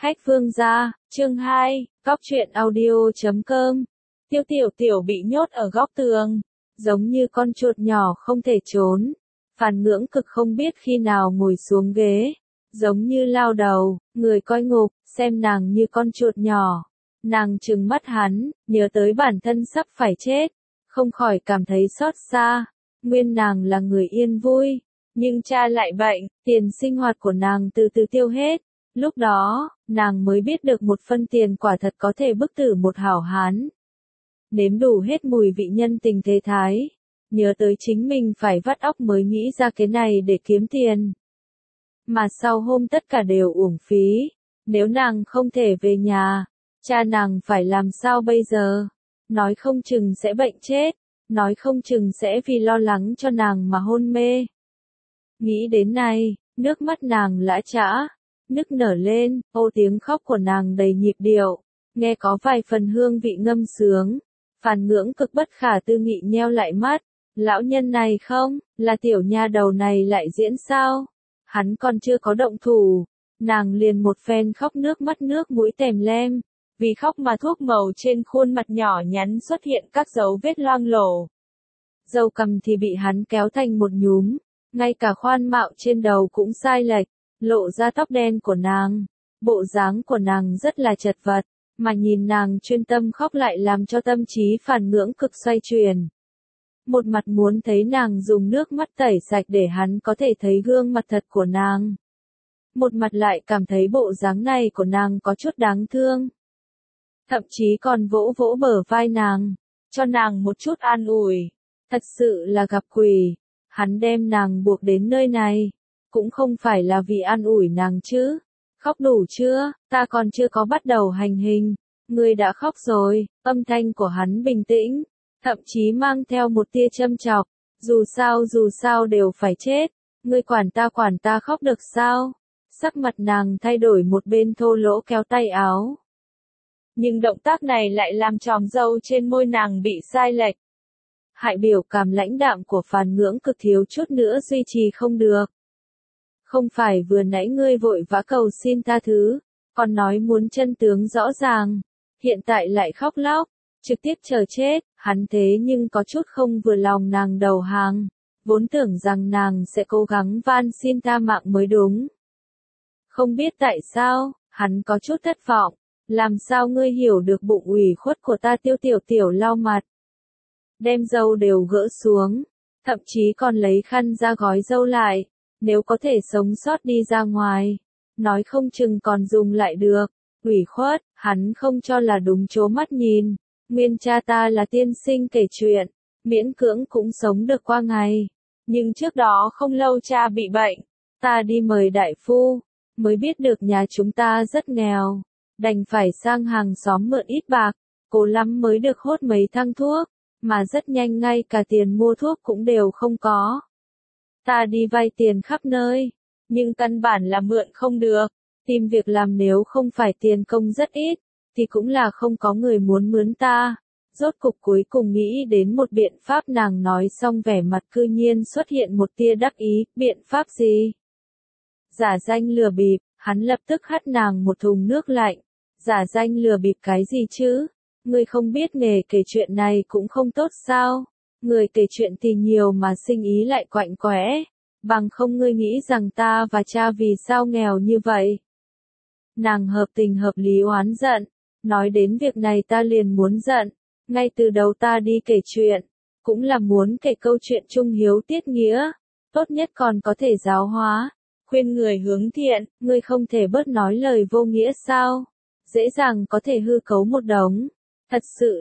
Khách Vương gia, chương 2, góc truyện audio.com. Tiêu Tiểu Tiểu bị nhốt ở góc tường, giống như con chuột nhỏ không thể trốn. Phàn Ngưỡng Cực không biết khi nào ngồi xuống ghế, giống như lao đầu, người coi ngục, xem nàng như con chuột nhỏ. Nàng trừng mắt hắn, nhớ tới bản thân sắp phải chết, không khỏi cảm thấy xót xa. Nguyên nàng là người yên vui, nhưng cha lại bệnh, tiền sinh hoạt của nàng từ từ tiêu hết. Lúc đó, nàng mới biết được một phân tiền quả thật có thể bức tử một hảo hán. Nếm đủ hết mùi vị nhân tình thế thái, nhớ tới chính mình phải vắt óc mới nghĩ ra cái này để kiếm tiền. Mà sau hôm tất cả đều uổng phí, nếu nàng không thể về nhà, cha nàng phải làm sao bây giờ? Nói không chừng sẽ bệnh chết, nói không chừng sẽ vì lo lắng cho nàng mà hôn mê. Nghĩ đến này, nước mắt nàng lã chã, nức nở lên, ô tiếng khóc của nàng đầy nhịp điệu, nghe có vài phần hương vị ngâm sướng. Phàn Ngưỡng Cực bất khả tư nghị nheo lại mắt, lão nhân này không, là tiểu nha đầu này lại diễn sao? Hắn còn chưa có động thủ, nàng liền một phen khóc nước mắt nước mũi tèm lem, vì khóc mà thuốc màu trên khuôn mặt nhỏ nhắn xuất hiện các dấu vết loang lổ. Râu cằm thì bị hắn kéo thành một nhúm, ngay cả khoan mạo trên đầu cũng sai lệch, lộ ra tóc đen của nàng. Bộ dáng của nàng rất là chật vật, mà nhìn nàng chuyên tâm khóc lại làm cho tâm trí Phàn Ngưỡng Cực xoay chuyển. Một mặt muốn thấy nàng dùng nước mắt tẩy sạch để hắn có thể thấy gương mặt thật của nàng. Một mặt lại cảm thấy bộ dáng này của nàng có chút đáng thương. Thậm chí còn vỗ vỗ bờ vai nàng, cho nàng một chút an ủi. Thật sự là gặp quỷ, hắn đem nàng buộc đến nơi này, cũng không phải là vì an ủi nàng chứ. Khóc đủ chưa, ta còn chưa có bắt đầu hành hình, ngươi đã khóc rồi. Âm thanh của hắn bình tĩnh, thậm chí mang theo một tia châm chọc, dù sao đều phải chết, ngươi quản ta khóc được sao? Sắc mặt nàng thay đổi, một bên thô lỗ kéo tay áo. Nhưng động tác này lại làm chòm râu trên môi nàng bị sai lệch. Hại biểu cảm lãnh đạm của Phàn Ngưỡng Cực thiếu chút nữa duy trì không được. Không phải vừa nãy ngươi vội vã cầu xin tha thứ, còn nói muốn chân tướng rõ ràng, hiện tại lại khóc lóc, trực tiếp chờ chết. Hắn thế nhưng có chút không vừa lòng nàng đầu hàng, vốn tưởng rằng nàng sẽ cố gắng van xin tha mạng mới đúng. Không biết tại sao, hắn có chút thất vọng, làm sao ngươi hiểu được bụng ủy khuất của ta? Tiêu Tiểu Tiểu lau mặt, đem râu đều gỡ xuống, thậm chí còn lấy khăn ra gói râu lại, nếu có thể sống sót đi ra ngoài, nói không chừng còn dùng lại được. Ủy khuất, hắn không cho là đúng, chố mắt nhìn. Nguyên cha ta là tiên sinh kể chuyện, miễn cưỡng cũng sống được qua ngày, nhưng trước đó không lâu cha bị bệnh, ta đi mời đại phu, mới biết được nhà chúng ta rất nghèo, đành phải sang hàng xóm mượn ít bạc, cố lắm mới được hốt mấy thang thuốc, mà rất nhanh ngay cả tiền mua thuốc cũng đều không có. Ta đi vay tiền khắp nơi, nhưng căn bản là mượn không được, tìm việc làm nếu không phải tiền công rất ít, thì cũng là không có người muốn mướn ta. Rốt cục cuối cùng nghĩ đến một biện pháp, nàng nói xong vẻ mặt cư nhiên xuất hiện một tia đắc ý. Biện pháp gì? Giả danh lừa bịp. Hắn lập tức hắt nàng một thùng nước lạnh. Giả danh lừa bịp cái gì chứ? Ngươi không biết nghề kể chuyện này cũng không tốt sao? Người kể chuyện thì nhiều mà sinh ý lại quạnh quẽ. Bằng không ngươi nghĩ rằng ta và cha vì sao nghèo như vậy? Nàng hợp tình hợp lý oán giận. Nói đến việc này ta liền muốn giận. Ngay từ đầu ta đi kể chuyện, cũng là muốn kể câu chuyện trung hiếu tiết nghĩa, tốt nhất còn có thể giáo hóa, khuyên người hướng thiện. Ngươi không thể bớt nói lời vô nghĩa sao? Dễ dàng có thể hư cấu một đống. Thật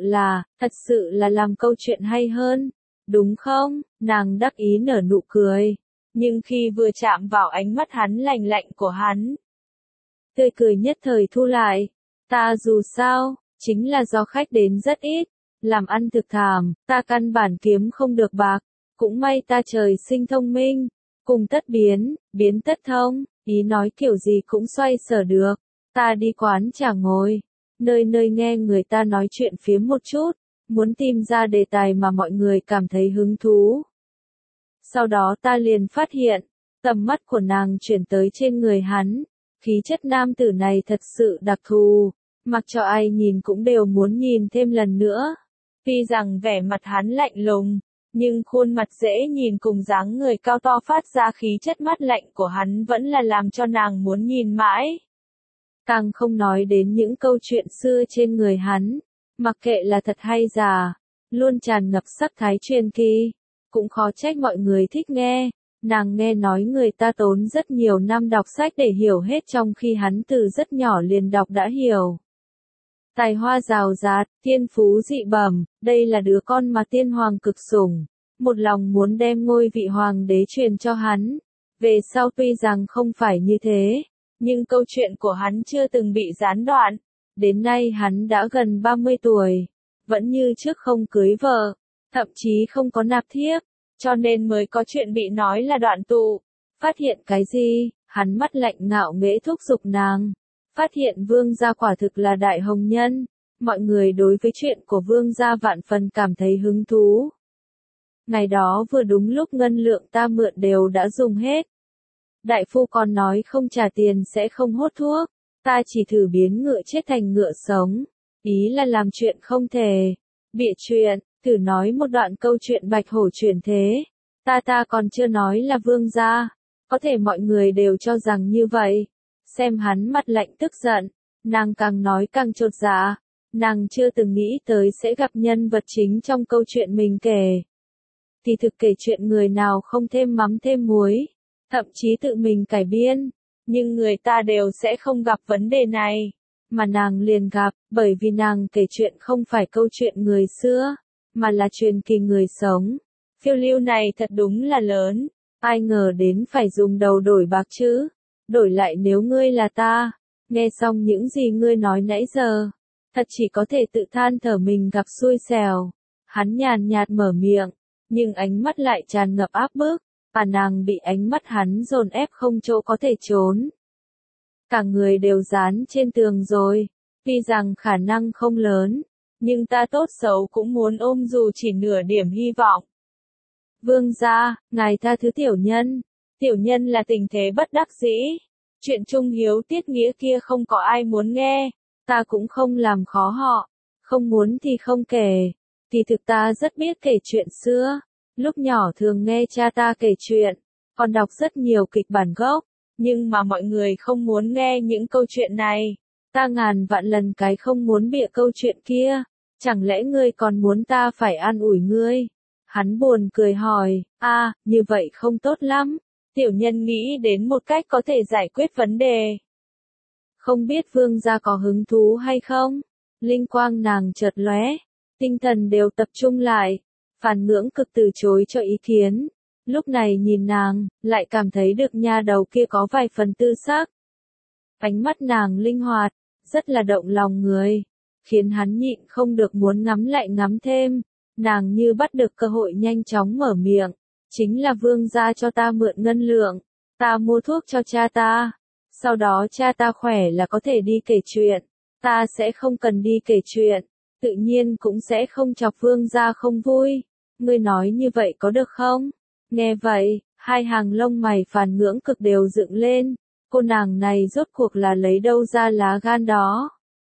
sự là làm câu chuyện hay hơn, đúng không? Nàng đắc ý nở nụ cười, nhưng khi vừa chạm vào ánh mắt hắn lạnh lạnh của hắn, tươi cười nhất thời thu lại. Ta dù sao, chính là do khách đến rất ít, làm ăn thực thảm, ta căn bản kiếm không được bạc, cũng may ta trời sinh thông minh, cùng tất biến, biến tất thông, ý nói kiểu gì cũng xoay sở được. Ta đi quán trà ngồi, nơi nơi nghe người ta nói chuyện phiếm một chút, muốn tìm ra đề tài mà mọi người cảm thấy hứng thú. Sau đó ta liền phát hiện, tầm mắt của nàng chuyển tới trên người hắn, Khí chất nam tử này thật sự đặc thù, mặc cho ai nhìn cũng đều muốn nhìn thêm lần nữa. Tuy rằng vẻ mặt hắn lạnh lùng, nhưng khuôn mặt dễ nhìn cùng dáng người cao to phát ra khí chất mát lạnh của hắn vẫn là làm cho nàng muốn nhìn mãi. Càng không nói đến những câu chuyện xưa trên người hắn, mặc kệ là thật hay giả, luôn tràn ngập sắc thái truyền kỳ, cũng khó trách mọi người thích nghe. Nàng nghe nói người ta tốn rất nhiều năm đọc sách để hiểu hết trong khi hắn từ rất nhỏ liền đọc đã hiểu. Tài hoa rào rạt, thiên phú dị bẩm, đây là đứa con mà tiên hoàng cực sủng, một lòng muốn đem ngôi vị hoàng đế truyền cho hắn. Về sau tuy rằng không phải như thế, nhưng câu chuyện của hắn chưa từng bị gián đoạn. Đến nay hắn đã gần 30 tuổi, vẫn như trước không cưới vợ, thậm chí không có nạp thiếp, cho nên mới có chuyện bị nói là đoạn tụ. Phát hiện cái gì? Hắn mắt lạnh ngạo nghễ thúc giục nàng. Phát hiện vương gia quả thực là đại hồng nhân. Mọi người đối với chuyện của vương gia vạn phần cảm thấy hứng thú. Ngày đó vừa đúng lúc ngân lượng ta mượn đều đã dùng hết. Đại phu còn nói không trả tiền sẽ không hốt thuốc. Ta chỉ thử biến ngựa chết thành ngựa sống. Ý là làm chuyện không thể. Bịa chuyện, thử nói một đoạn câu chuyện bạch hổ chuyển thế. Ta còn chưa nói là vương gia. Có thể mọi người đều cho rằng như vậy. Xem hắn mặt lạnh tức giận. Nàng càng nói càng chột dạ. Nàng chưa từng nghĩ tới sẽ gặp nhân vật chính trong câu chuyện mình kể. Thì thực kể chuyện người nào không thêm mắm thêm muối. Thậm chí tự mình cải biên. Nhưng người ta đều sẽ không gặp vấn đề này. Mà nàng liền gặp, bởi vì nàng kể chuyện không phải câu chuyện người xưa, mà là truyền kỳ người sống. Phiêu lưu này thật đúng là lớn. Ai ngờ đến phải dùng đầu đổi bạc chứ. Đổi lại nếu ngươi là ta. Nghe xong những gì ngươi nói nãy giờ. Thật chỉ có thể tự than thở mình gặp xui xẻo. Hắn nhàn nhạt mở miệng. Nhưng ánh mắt lại tràn ngập áp bức. Và nàng bị ánh mắt hắn dồn ép không chỗ có thể trốn. Cả người đều dán trên tường rồi. Tuy rằng khả năng không lớn. Nhưng ta tốt xấu cũng muốn ôm dù chỉ nửa điểm hy vọng. Vương gia, ngài tha thứ tiểu nhân. Tiểu nhân là tình thế bất đắc dĩ. Chuyện trung hiếu tiết nghĩa kia không có ai muốn nghe. Ta cũng không làm khó họ. Không muốn thì không kể. Thì thực ta rất biết kể chuyện xưa. Lúc nhỏ thường nghe cha ta kể chuyện. Còn đọc rất nhiều kịch bản gốc. Nhưng mà mọi người không muốn nghe những câu chuyện này. Ta ngàn vạn lần cái không muốn bịa câu chuyện kia. Chẳng lẽ ngươi còn muốn ta phải an ủi ngươi? Hắn buồn cười hỏi, như vậy không tốt lắm. Tiểu nhân nghĩ đến một cách có thể giải quyết vấn đề. Không biết vương gia có hứng thú hay không? Linh quang nàng chợt lóe, tinh thần đều tập trung lại. Phàn Ngưỡng Cực từ chối cho ý kiến. Lúc này nhìn nàng, lại cảm thấy được nha đầu kia có vài phần tư sắc. Ánh mắt nàng linh hoạt, rất là động lòng người, khiến hắn nhịn không được muốn ngắm lại ngắm thêm. Nàng như bắt được cơ hội nhanh chóng mở miệng. Chính là vương gia cho ta mượn ngân lượng. Ta mua thuốc cho cha ta. Sau đó cha ta khỏe là có thể đi kể chuyện. Ta sẽ không cần đi kể chuyện. Tự nhiên cũng sẽ không chọc vương gia không vui. Ngươi nói như vậy có được không? Nghe vậy, hai hàng lông mày Phàn Ngưỡng Cực đều dựng lên. Cô nàng này rốt cuộc là lấy đâu ra lá gan đó?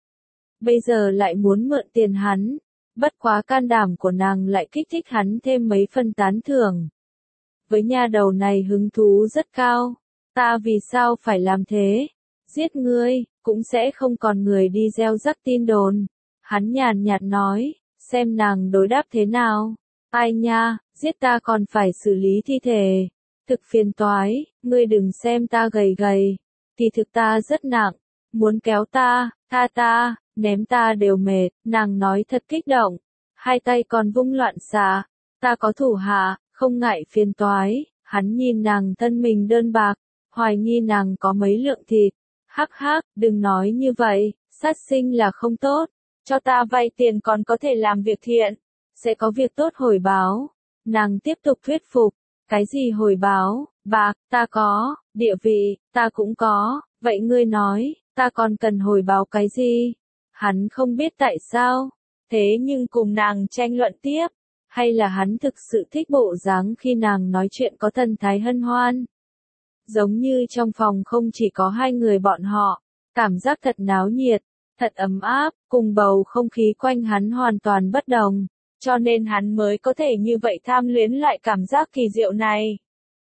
Bây giờ lại muốn mượn tiền hắn. Bất quá can đảm của nàng lại kích thích hắn thêm mấy phần tán thưởng. Với nha đầu này hứng thú rất cao. Ta vì sao phải làm thế? Giết ngươi, cũng sẽ không còn người đi gieo rắc tin đồn. Hắn nhàn nhạt nói, xem nàng đối đáp thế nào. Ai nha, giết ta còn phải xử lý thi thể. Thực phiền toái, ngươi đừng xem ta gầy gầy. Thì thực ta rất nặng. Muốn kéo ta, tha ta, ném ta đều mệt. Nàng nói thật kích động. Hai tay còn vung loạn xạ. Ta có thủ hạ, không ngại phiền toái. Hắn nhìn nàng thân mình đơn bạc. Hoài nghi nàng có mấy lượng thịt. Hắc hắc, đừng nói như vậy. Sát sinh là không tốt. Cho ta vay tiền còn có thể làm việc thiện. Sẽ có việc tốt hồi báo. Nàng tiếp tục thuyết phục. Cái gì hồi báo? Bạc, ta có. Địa vị, ta cũng có. Vậy ngươi nói, ta còn cần hồi báo cái gì? Hắn không biết tại sao. Thế nhưng cùng nàng tranh luận tiếp. Hay là hắn thực sự thích bộ dáng khi nàng nói chuyện có thần thái hân hoan. giống như trong phòng không chỉ có hai người bọn họ, cảm giác thật náo nhiệt, thật ấm áp, cùng bầu không khí quanh hắn hoàn toàn bất đồng, cho nên hắn mới có thể như vậy tham luyến lại cảm giác kỳ diệu này.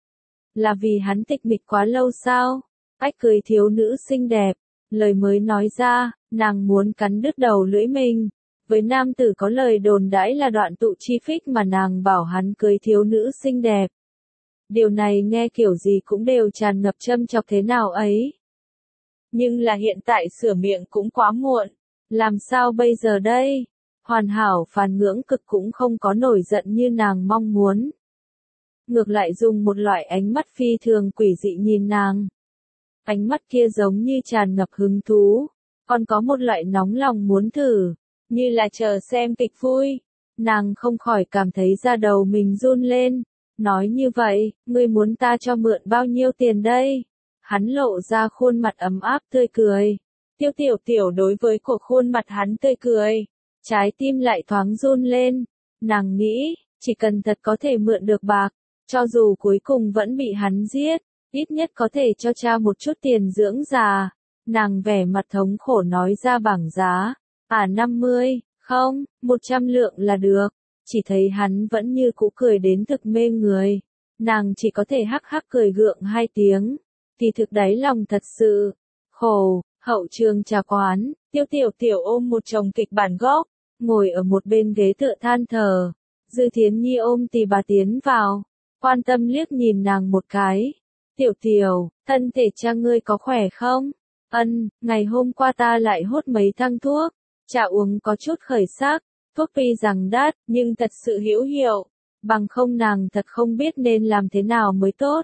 Là vì hắn tịch mịch quá lâu sao? Cách cười thiếu nữ xinh đẹp, lời mới nói ra, nàng muốn cắn đứt đầu lưỡi mình. Với nam tử có lời đồn đãi là đoạn tụ chi phích mà nàng bảo hắn cưới thiếu nữ xinh đẹp. Điều này nghe kiểu gì cũng đều tràn ngập châm chọc thế nào ấy. Nhưng là hiện tại sửa miệng cũng quá muộn. Làm sao bây giờ đây? Hoàn hảo Phàn Ngưỡng Cực cũng không có nổi giận như nàng mong muốn. Ngược lại dùng một loại ánh mắt phi thường quỷ dị nhìn nàng. Ánh mắt kia giống như tràn ngập hứng thú, còn có một loại nóng lòng muốn thử, như là chờ xem kịch vui. Nàng không khỏi cảm thấy da đầu mình run lên, nói như vậy, ngươi muốn ta cho mượn bao nhiêu tiền đây? Hắn lộ ra khuôn mặt ấm áp tươi cười. Tiêu Tiểu Tiểu đối với cuộc khuôn mặt hắn tươi cười, trái tim lại thoáng run lên. Nàng nghĩ, chỉ cần thật có thể mượn được bạc, cho dù cuối cùng vẫn bị hắn giết, ít nhất có thể cho cha một chút tiền dưỡng già. Nàng vẻ mặt thống khổ nói ra bảng giá, 50, không, 100 lượng là được. Chỉ thấy hắn vẫn như cũ cười đến thực mê người. Nàng chỉ có thể hắc hắc cười gượng hai tiếng. Kỳ thực đáy lòng thật sự khổ. Hậu trường trà quán, Tiêu Tiểu Tiểu ôm một chồng kịch bản gốc, ngồi ở một bên ghế tựa than thở. Dư Thiến Nhi ôm Tì Bà tiến vào, quan tâm liếc nhìn nàng một cái. Tiểu Tiểu, thân thể cha ngươi có khỏe không? Ân, ngày hôm qua ta lại hốt mấy thang thuốc, cha uống có chút khởi sắc, thuốc tuy rằng đắt, nhưng thật sự hữu hiệu, bằng không nàng thật không biết nên làm thế nào mới tốt.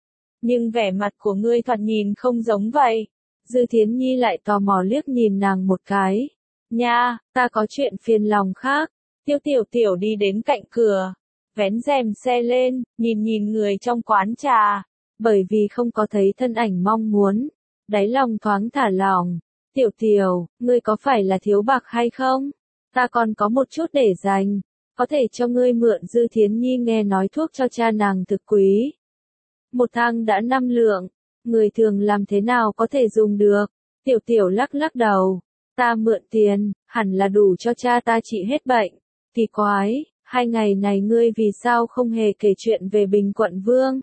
Nhưng vẻ mặt của ngươi thoạt nhìn không giống vậy. Dư Thiến Nhi lại tò mò liếc nhìn nàng một cái. Nha, ta có chuyện phiền lòng khác. Tiêu Tiểu Tiểu đi đến cạnh cửa, vén rèm xe lên, nhìn nhìn người trong quán trà. Bởi vì không có thấy thân ảnh mong muốn, đáy lòng thoáng thả lỏng. Tiểu Tiểu, ngươi có phải là thiếu bạc hay không? Ta còn có một chút để dành, có thể cho ngươi mượn. Dư Thiến Nhi nghe nói thuốc cho cha nàng thực quý. Một thang đã 5 lượng, người thường làm thế nào có thể dùng được? Tiểu Tiểu lắc lắc đầu, ta mượn tiền, hẳn là đủ cho cha ta trị hết bệnh. Kỳ quái, 2 ngày này ngươi vì sao không hề kể chuyện về Bình Quận Vương?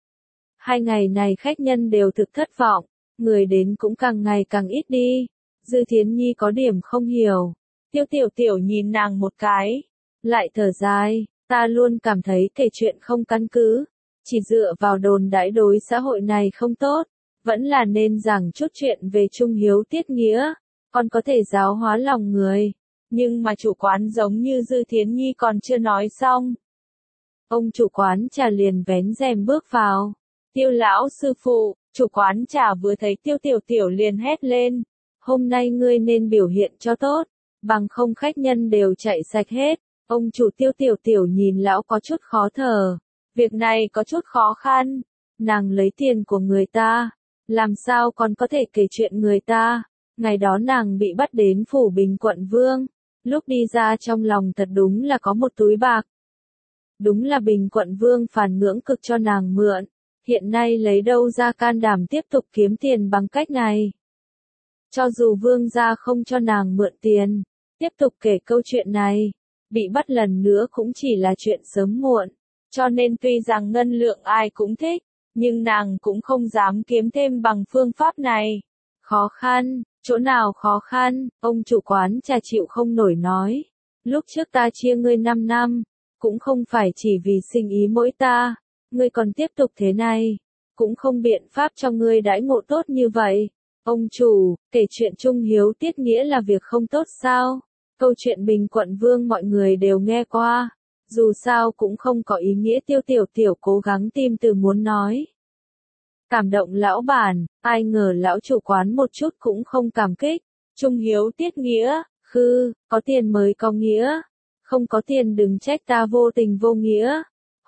2 ngày này khách nhân đều thực thất vọng, người đến cũng càng ngày càng ít đi. Dư Thiến Nhi có điểm không hiểu. Tiêu Tiểu Tiểu nhìn nàng một cái, lại thở dài, ta luôn cảm thấy kể chuyện không căn cứ, chỉ dựa vào đồn đãi đối xã hội này không tốt, vẫn là nên giảng chút chuyện về trung hiếu tiết nghĩa, còn có thể giáo hóa lòng người. Nhưng mà chủ quán giống như Dư Thiến Nhi còn chưa nói xong. Ông chủ quán trà liền vén rèm bước vào. Tiêu lão sư phụ, chủ quán trà vừa thấy Tiêu Tiểu Tiểu liền hét lên. Hôm nay ngươi nên biểu hiện cho tốt, bằng không khách nhân đều chạy sạch hết. Ông chủ Tiêu Tiểu Tiểu nhìn lão có chút khó thở. Việc này có chút khó khăn. Nàng lấy tiền của người ta, làm sao còn có thể kể chuyện người ta. Ngày đó nàng bị bắt đến phủ Bình Quận Vương. Lúc đi ra trong lòng thật đúng là có một túi bạc. Đúng là Bình Quận Vương Phàn Ngưỡng Cực cho nàng mượn. Hiện nay lấy đâu ra can đảm tiếp tục kiếm tiền bằng cách này. Cho dù vương gia không cho nàng mượn tiền, tiếp tục kể câu chuyện này, bị bắt lần nữa cũng chỉ là chuyện sớm muộn. Cho nên tuy rằng ngân lượng ai cũng thích, nhưng nàng cũng không dám kiếm thêm bằng phương pháp này. Khó khăn, chỗ nào khó khăn, ông chủ quán trà chịu không nổi nói. Lúc trước ta chia ngươi 5 năm, cũng không phải chỉ vì sinh ý mỗi ta, ngươi còn tiếp tục thế này, cũng không biện pháp cho ngươi đãi ngộ tốt như vậy. Ông chủ, kể chuyện trung hiếu tiết nghĩa là việc không tốt sao? Câu chuyện Bình Quận Vương mọi người đều nghe qua, dù sao cũng không có ý nghĩa. Tiêu Tiểu Tiểu cố gắng tìm từ muốn nói. Cảm động lão bản, ai ngờ lão chủ quán một chút cũng không cảm kích. Trung hiếu tiết nghĩa, có tiền mới có nghĩa. Không có tiền đừng trách ta vô tình vô nghĩa.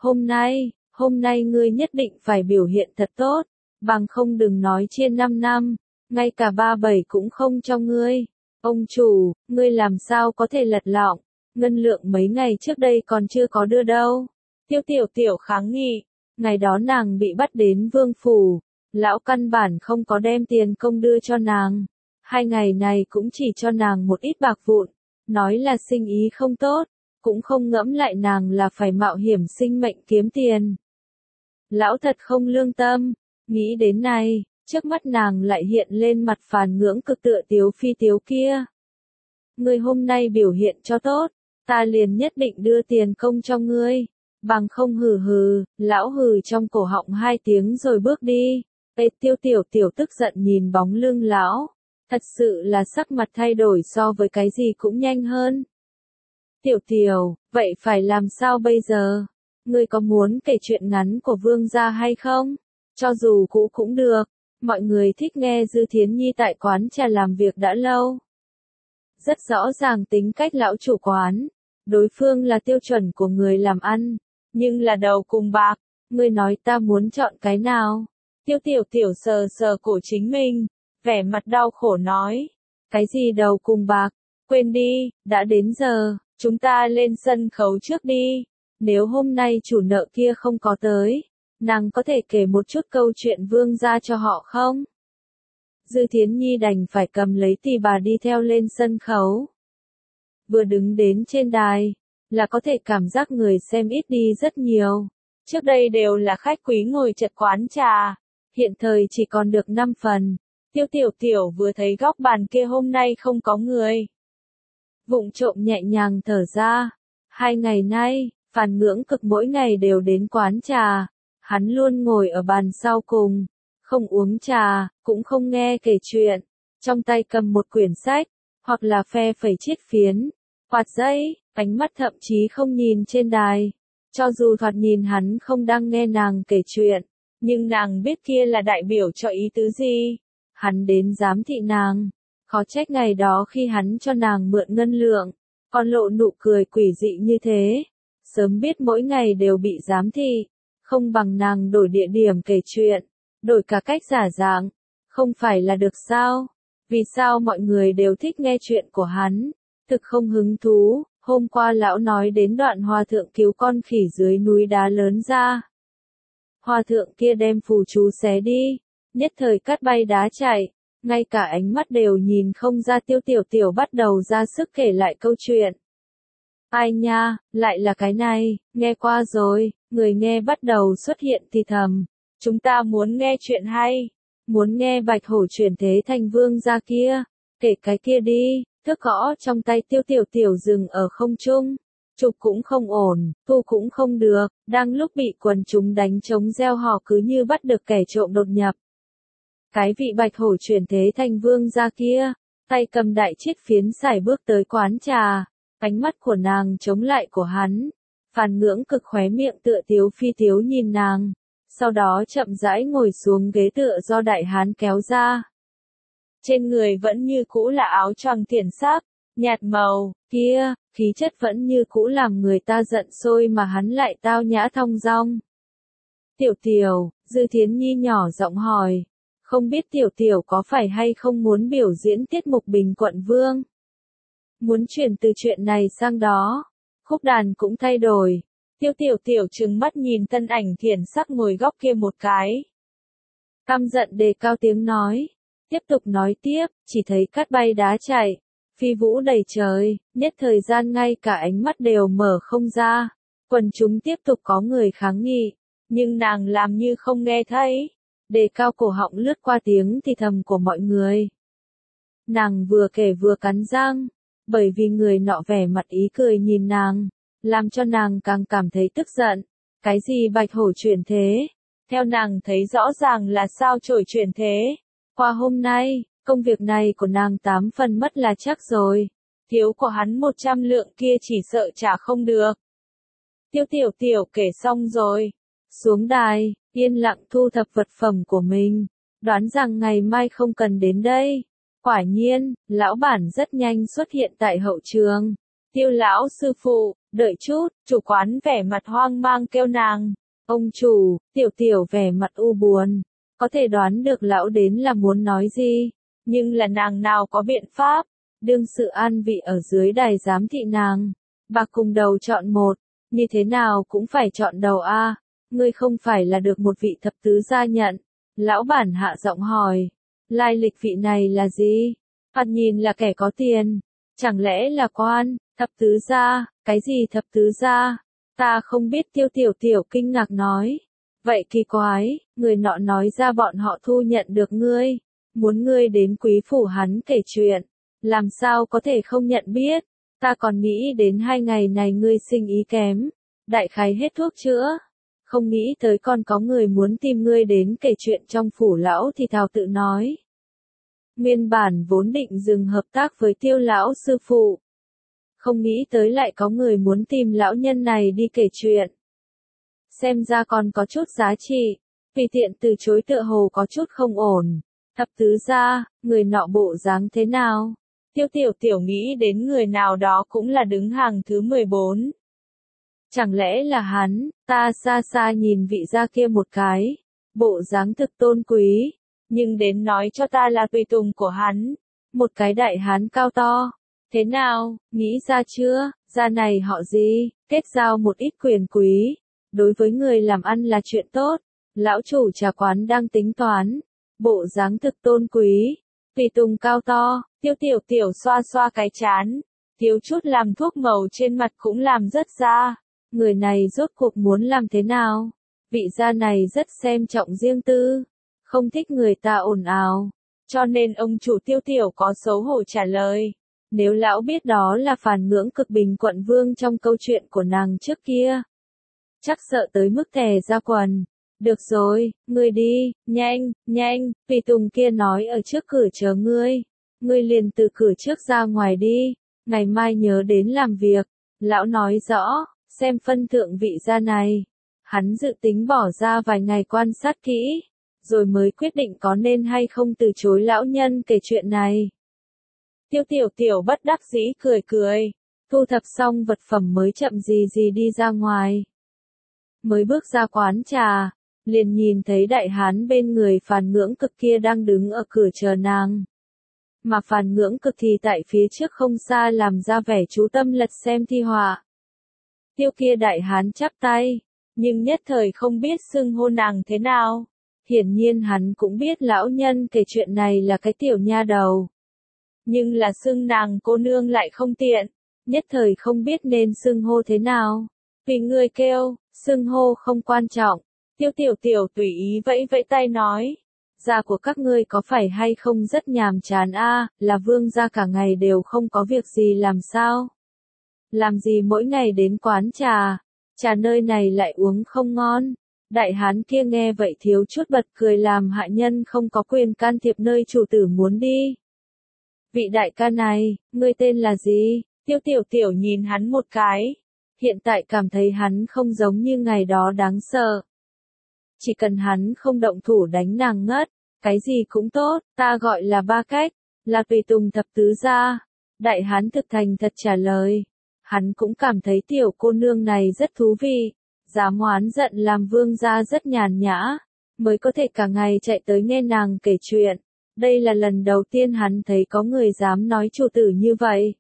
Hôm nay ngươi nhất định phải biểu hiện thật tốt, bằng không đừng nói chia 5 năm, ngay cả 37 cũng không cho ngươi. Ông chủ, ngươi làm sao có thể lật lọng, ngân lượng mấy ngày trước đây còn chưa có đưa đâu. Tiêu Tiểu Tiểu kháng nghị, ngày đó nàng bị bắt đến vương phủ, Lão căn bản không có đem tiền công đưa cho nàng. 2 ngày này cũng chỉ cho nàng một ít bạc vụn, nói là sinh ý không tốt, cũng không ngẫm lại nàng là phải mạo hiểm sinh mệnh kiếm tiền. Lão thật không lương tâm, nghĩ đến này, trước mắt nàng lại hiện lên mặt phàn ngưỡng cực tựa Tiếu Phi Tiếu kia. Ngươi hôm nay biểu hiện cho tốt, ta liền nhất định đưa tiền công cho ngươi, bằng không hừ hừ, lão hừ trong cổ họng 2 tiếng rồi bước đi. Ê Tiêu Tiểu Tiểu tức giận nhìn bóng lưng lão, thật sự là sắc mặt thay đổi so với cái gì cũng nhanh hơn. Tiểu Tiểu, vậy phải làm sao bây giờ? Ngươi có muốn kể chuyện ngắn của Vương gia hay không? Cho dù cũ cũng được, mọi người thích nghe Dư Thiến Nhi tại quán trà làm việc đã lâu. Rất rõ ràng tính cách lão chủ quán, đối phương là tiêu chuẩn của người làm ăn, nhưng là đầu cùng bạc, ngươi nói ta muốn chọn cái nào? Tiêu Tiểu Tiểu sờ sờ cổ chính mình, vẻ mặt đau khổ nói, cái gì đầu cùng bạc, quên đi, đã đến giờ, chúng ta lên sân khấu trước đi, nếu hôm nay chủ nợ kia không có tới, nàng có thể kể một chút câu chuyện Vương gia cho họ không? Dư Thiến Nhi đành phải cầm lấy tỳ bà đi theo lên sân khấu. Vừa đứng đến trên đài, là có thể cảm giác người xem ít đi rất nhiều. Trước đây đều là khách quý ngồi chật quán trà, hiện thời chỉ còn được 5 phần. Tiêu Tiểu Tiểu vừa thấy góc bàn kia hôm nay không có người. Vụng trộm nhẹ nhàng thở ra. 2 ngày nay, Phàn Ngưỡng Cực mỗi ngày đều đến quán trà. Hắn luôn ngồi ở bàn sau cùng, không uống trà, cũng không nghe kể chuyện. Trong tay cầm một quyển sách, hoặc là phe phẩy chiếc phiến, quạt giấy, ánh mắt thậm chí không nhìn trên đài. Cho dù thoạt nhìn hắn không đang nghe nàng kể chuyện, nhưng nàng biết kia là đại biểu cho ý tứ gì. Hắn đến giám thị nàng, khó trách ngày đó khi hắn cho nàng mượn ngân lượng, còn lộ nụ cười quỷ dị như thế. Sớm biết mỗi ngày đều bị giám thị, không bằng nàng đổi địa điểm kể chuyện, đổi cả cách giả dạng, không phải là được sao? Vì sao mọi người đều thích nghe chuyện của hắn? Thực không hứng thú. Hôm qua lão nói đến đoạn hòa thượng cứu con khỉ dưới núi đá lớn ra. Hòa thượng kia đem phù chú xé đi, nhất thời cắt bay đá chạy, ngay cả ánh mắt đều nhìn không ra. Tiêu Tiểu Tiểu bắt đầu ra sức kể lại câu chuyện. Ai nha, lại là cái này, nghe qua rồi, người nghe bắt đầu xuất hiện thì thầm. Chúng ta muốn nghe chuyện hay, muốn nghe Bạch Hổ chuyển thế thành vương gia kia, kể cái kia đi. Thước gõ trong tay Tiêu Tiểu Tiểu dừng ở không trung, chụp cũng không ổn, thu cũng không được, đang lúc bị quần chúng đánh trống reo hò cứ như bắt được kẻ trộm đột nhập. Cái vị Bạch Hổ chuyển thế thành vương gia kia, tay cầm đại chiếc phiến sải bước tới quán trà, ánh mắt của nàng chống lại của hắn. Phàn Ngưỡng Cực khóe miệng tựa Tiếu Phi Tiếu nhìn nàng, sau đó chậm rãi ngồi xuống ghế tựa do đại hán kéo ra. Trên người vẫn như cũ là áo choàng thiển sắc, nhạt màu, kia, khí chất vẫn như cũ làm người ta giận sôi mà hắn lại tao nhã thong dong. Tiểu Tiểu, Dư Thiến Nhi nhỏ giọng hỏi, không biết Tiểu Tiểu có phải hay không muốn biểu diễn tiết mục Bình Quận Vương? Muốn chuyển từ chuyện này sang đó, khúc đàn cũng thay đổi. Tiêu Tiểu Tiểu trừng mắt nhìn thân ảnh thiển sắc ngồi góc kia một cái. Căm giận đề cao tiếng nói. Tiếp tục nói tiếp, chỉ thấy cát bay đá chạy, phi vũ đầy trời, nhất thời gian ngay cả ánh mắt đều mở không ra. Quần chúng tiếp tục có người kháng nghị, nhưng nàng làm như không nghe thấy, đề cao cổ họng lướt qua tiếng thì thầm của mọi người. Nàng vừa kể vừa cắn răng, bởi vì người nọ vẻ mặt ý cười nhìn nàng, làm cho nàng càng cảm thấy tức giận. Cái gì Bạch Hổ chuyển thế? Theo nàng thấy rõ ràng là sao Chổi chuyển thế. Qua hôm nay, công việc này của nàng 8 phần mất là chắc rồi. Thiếu của hắn 100 lượng kia chỉ sợ trả không được. Tiêu Tiểu Tiểu kể xong rồi. Xuống đài, yên lặng thu thập vật phẩm của mình. Đoán rằng ngày mai không cần đến đây. Quả nhiên, lão bản rất nhanh xuất hiện tại hậu trường. Tiêu lão sư phụ, đợi chút, chủ quán vẻ mặt hoang mang kêu nàng. Ông chủ, Tiểu Tiểu vẻ mặt u buồn. Có thể đoán được lão đến là muốn nói gì, nhưng là nàng nào có biện pháp. Đương sự an vị ở dưới đài giám thị nàng. Bạc cùng đầu chọn một, như thế nào cũng phải chọn đầu a. Ngươi không phải là được một vị thập tứ gia nhận, Lão bản hạ giọng hỏi, lai lịch vị này là gì? Thoạt nhìn là kẻ có tiền, chẳng lẽ là quan, thập tứ gia, cái gì thập tứ gia? Ta không biết. Tiêu Tiểu Tiểu kinh ngạc nói. Vậy kỳ quái, người nọ nói ra bọn họ thu nhận được ngươi, muốn ngươi đến quý phủ hắn kể chuyện, làm sao có thể không nhận biết, ta còn nghĩ đến 2 ngày này ngươi sinh ý kém, đại khái hết thuốc chữa, không nghĩ tới còn có người muốn tìm ngươi đến kể chuyện trong phủ. Lão thì thào tự nói. Nguyên bản vốn định dừng hợp tác với Tiêu lão sư phụ, không nghĩ tới lại có người muốn tìm lão nhân này đi kể chuyện. Xem ra còn có chút giá trị, vì tiện từ chối tựa hồ có chút không ổn. Thập tứ gia, người nọ bộ dáng thế nào? Tiêu Tiểu Tiểu nghĩ đến người nào đó cũng là đứng hàng thứ 14. Chẳng lẽ là hắn? Ta xa xa nhìn vị gia kia một cái, bộ dáng thực tôn quý, nhưng đến nói cho ta là tùy tùng của hắn, một cái đại hán cao to. Thế nào, nghĩ ra chưa? Gia này họ gì? Kết giao một ít quyền quý, đối với người làm ăn là chuyện tốt. Lão chủ trà quán đang tính toán, bộ dáng thực tôn quý, tùy tùng cao to. Tiêu Tiểu Tiểu xoa xoa cái trán, thiếu chút làm thuốc màu trên mặt cũng làm rớt ra. Người này rốt cuộc muốn làm thế nào? Vị gia này rất xem trọng riêng tư, không thích người ta ồn ào, cho nên ông chủ Tiêu Tiểu có xấu hổ trả lời. Nếu lão biết đó là Phàn Ngưỡng Cực Bình quận vương trong câu chuyện của nàng trước kia, chắc sợ tới mức tè ra quần. Được rồi, ngươi đi, nhanh, nhanh, tùy tùng kia nói ở trước cửa chờ ngươi. Ngươi liền từ cửa trước ra ngoài đi, ngày mai nhớ đến làm việc. Lão nói rõ, xem phân thượng vị gia này. Hắn dự tính bỏ ra vài ngày quan sát kỹ, rồi mới quyết định có nên hay không từ chối lão nhân kể chuyện này. Tiêu Tiểu Tiểu bất đắc dĩ cười cười, thu thập xong vật phẩm mới chậm gì gì đi ra ngoài. Mới bước ra quán trà, liền nhìn thấy đại hán bên người Phàn Ngưỡng Cực kia đang đứng ở cửa chờ nàng. Mà Phàn Ngưỡng Cực thì tại phía trước không xa làm ra vẻ chú tâm lật xem thi họa. Tiêu kia đại hán chắp tay, nhưng nhất thời không biết xưng hô nàng thế nào. Hiển nhiên hắn cũng biết lão nhân kể chuyện này là cái tiểu nha đầu. Nhưng là xưng nàng cô nương lại không tiện, nhất thời không biết nên xưng hô thế nào. Vì người kêu, xưng hô không quan trọng. Tiêu Tiểu Tiểu tùy ý vẫy vẫy tay nói. Gia của các ngươi có phải hay không rất nhàm chán a? Là vương gia cả ngày đều không có việc gì làm sao? Làm gì mỗi ngày đến quán trà, trà nơi này lại uống không ngon. Đại hán kia nghe vậy thiếu chút bật cười, làm hạ nhân không có quyền can thiệp nơi chủ tử muốn đi. Vị đại ca này, ngươi tên là gì? Tiêu Tiểu Tiểu nhìn hắn một cái. Hiện tại cảm thấy hắn không giống như ngày đó đáng sợ. Chỉ cần hắn không động thủ đánh nàng ngất, cái gì cũng tốt. Ta gọi là Ba Cách, là tùy tùng thập tứ gia. Đại hán thực thành thật trả lời. Hắn cũng cảm thấy tiểu cô nương này rất thú vị, dám oán giận làm vương gia rất nhàn nhã, mới có thể cả ngày chạy tới nghe nàng kể chuyện. Đây là lần đầu tiên hắn thấy có người dám nói chủ tử như vậy.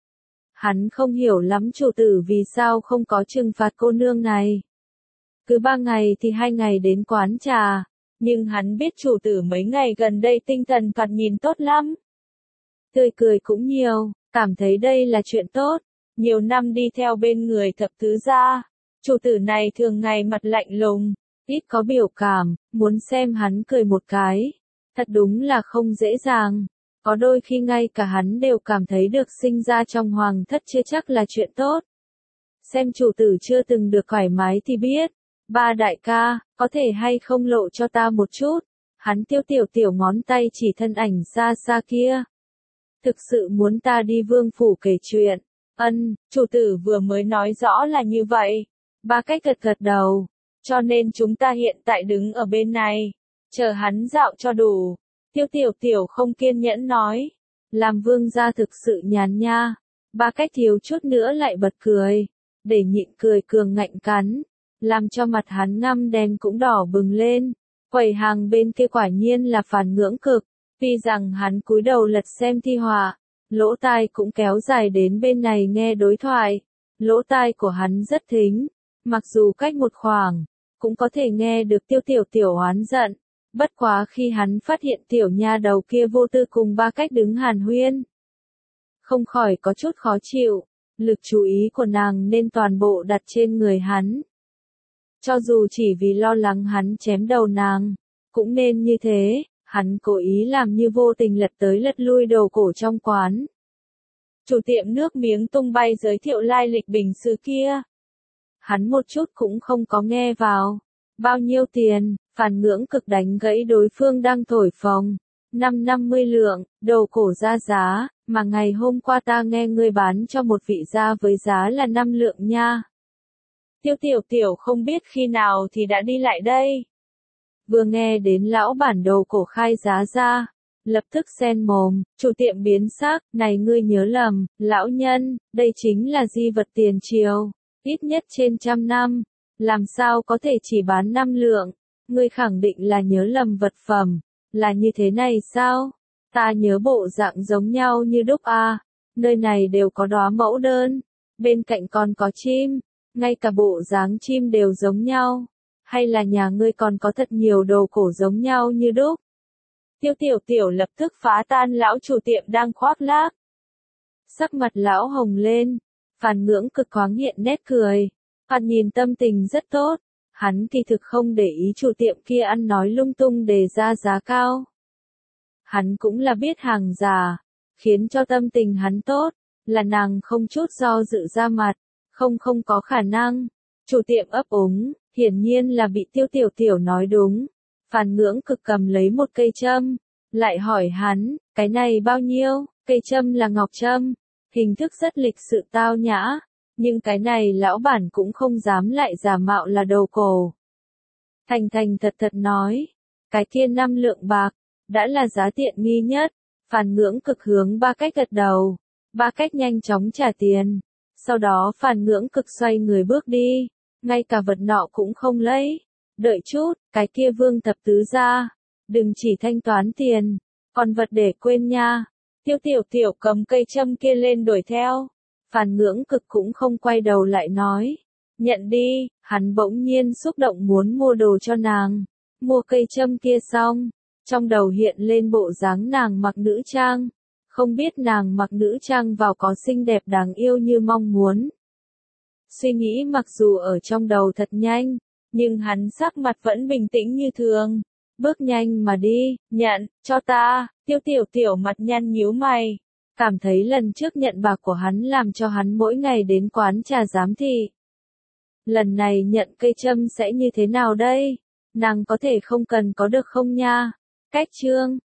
Hắn không hiểu lắm chủ tử vì sao không có trừng phạt cô nương này. Cứ 3 ngày thì 2 ngày đến quán trà, nhưng hắn biết chủ tử mấy ngày gần đây tinh thần thoạt nhìn tốt lắm. Tươi cười cũng nhiều, cảm thấy đây là chuyện tốt. Nhiều năm đi theo bên người thập tứ gia, chủ tử này thường ngày mặt lạnh lùng, ít có biểu cảm, muốn xem hắn cười một cái. Thật đúng là không dễ dàng, có đôi khi ngay cả hắn đều cảm thấy được sinh ra trong hoàng thất chưa chắc là chuyện tốt. Xem chủ tử chưa từng được thoải mái thì biết. Ba đại ca, có thể hay không lộ cho ta một chút? Hắn Tiêu Tiểu Tiểu ngón tay chỉ thân ảnh xa xa kia. Thực sự muốn ta đi vương phủ kể chuyện. Chủ tử vừa mới nói rõ là như vậy. Ba Cách gật gật đầu. Cho nên chúng ta hiện tại đứng ở bên này, chờ hắn dạo cho đủ. Tiêu Tiểu Tiểu không kiên nhẫn nói. Làm vương gia thực sự nhàn nha. Ba Cách thiếu chút nữa lại bật cười. Để nhịn cười cường ngạnh cắn, làm cho mặt hắn ngăm đen cũng đỏ bừng lên. Quầy hàng bên kia quả nhiên là Phàn Ngưỡng Cực. Tuy rằng hắn cúi đầu lật xem thi họa, lỗ tai cũng kéo dài đến bên này nghe đối thoại. Lỗ tai của hắn rất thính, mặc dù cách một khoảng, cũng có thể nghe được Tiêu Tiểu Tiểu oán giận. Bất quá khi hắn phát hiện tiểu nha đầu kia vô tư cùng ba cách đứng hàn huyên. Không khỏi có chút khó chịu, lực chú ý của nàng nên toàn bộ đặt trên người hắn. Cho dù chỉ vì lo lắng hắn chém đầu nàng, cũng nên như thế, hắn cố ý làm như vô tình lật tới lật lui đồ cổ trong quán. Chủ tiệm nước miếng tung bay giới thiệu lai lịch bình sứ kia. Hắn một chút cũng không có nghe vào. Bao nhiêu tiền? Phàn Ngưỡng Cực đánh gãy đối phương đang thổi phồng. 50 lượng, đồ cổ ra giá, mà ngày hôm qua ta nghe ngươi bán cho một vị gia với giá là 5 lượng nha. Tiêu Tiểu Tiểu không biết khi nào thì đã đi lại đây. Vừa nghe đến lão bản đồ cổ khai giá ra, lập tức xen mồm, chủ tiệm biến sắc, này ngươi nhớ lầm, lão nhân, đây chính là di vật tiền triều, ít nhất trên 100 năm, làm sao có thể chỉ bán 5 lượng, ngươi khẳng định là nhớ lầm vật phẩm, là như thế này sao? Ta nhớ bộ dạng giống nhau như đúc a, nơi này đều có đóa mẫu đơn, bên cạnh còn có chim, ngay cả bộ dáng chim đều giống nhau, hay là nhà ngươi còn có thật nhiều đồ cổ giống nhau như đúc? Tiêu Tiểu Tiểu lập tức phá tan lão chủ tiệm đang khoác lác. Sắc mặt lão hồng lên, Phàn Ngưỡng Cực thoáng hiện nét cười, thoạt nhìn tâm tình rất tốt, hắn kỳ thực không để ý chủ tiệm kia ăn nói lung tung đề ra giá cao. Hắn cũng là biết hàng giả, khiến cho tâm tình hắn tốt, là nàng không chút do dự ra mặt, không có khả năng. Chủ tiệm ấp úng, hiển nhiên là bị Tiêu Tiểu Tiểu nói đúng. Phàn Ngưỡng Cực cầm lấy một cây châm, lại hỏi hắn, cái này bao nhiêu? Cây châm là ngọc châm, hình thức rất lịch sự tao nhã, nhưng cái này lão bản cũng không dám lại giả mạo là đồ cổ. Thành thật nói, cái kia 5 lượng bạc, đã là giá tiện nghi nhất. Phàn Ngưỡng Cực hướng ba cách gật đầu, ba cách nhanh chóng trả tiền, sau đó Phàn Ngưỡng Cực xoay người bước đi, ngay cả vật nọ cũng không lấy. Đợi chút, cái kia Vương thập tứ gia, đừng chỉ thanh toán tiền, còn vật để quên nha. Tiêu Tiểu Tiểu cầm cây châm kia lên đuổi theo. Phàn Ngưỡng Cực cũng không quay đầu lại nói, nhận đi. Hắn bỗng nhiên xúc động muốn mua đồ cho nàng. Mua cây châm kia xong, trong đầu hiện lên bộ dáng nàng mặc nữ trang. Không biết nàng mặc nữ trang vào có xinh đẹp đáng yêu như mong muốn. Suy nghĩ mặc dù ở trong đầu thật nhanh, nhưng hắn sắc mặt vẫn bình tĩnh như thường. Bước nhanh mà đi, nhận, cho ta. Tiêu Tiểu Tiểu mặt nhăn nhíu mày, cảm thấy lần trước nhận bạc của hắn làm cho hắn mỗi ngày đến quán trà giám thị. Lần này nhận cây châm sẽ như thế nào đây? Nàng có thể không cần có được không nha? Cách chương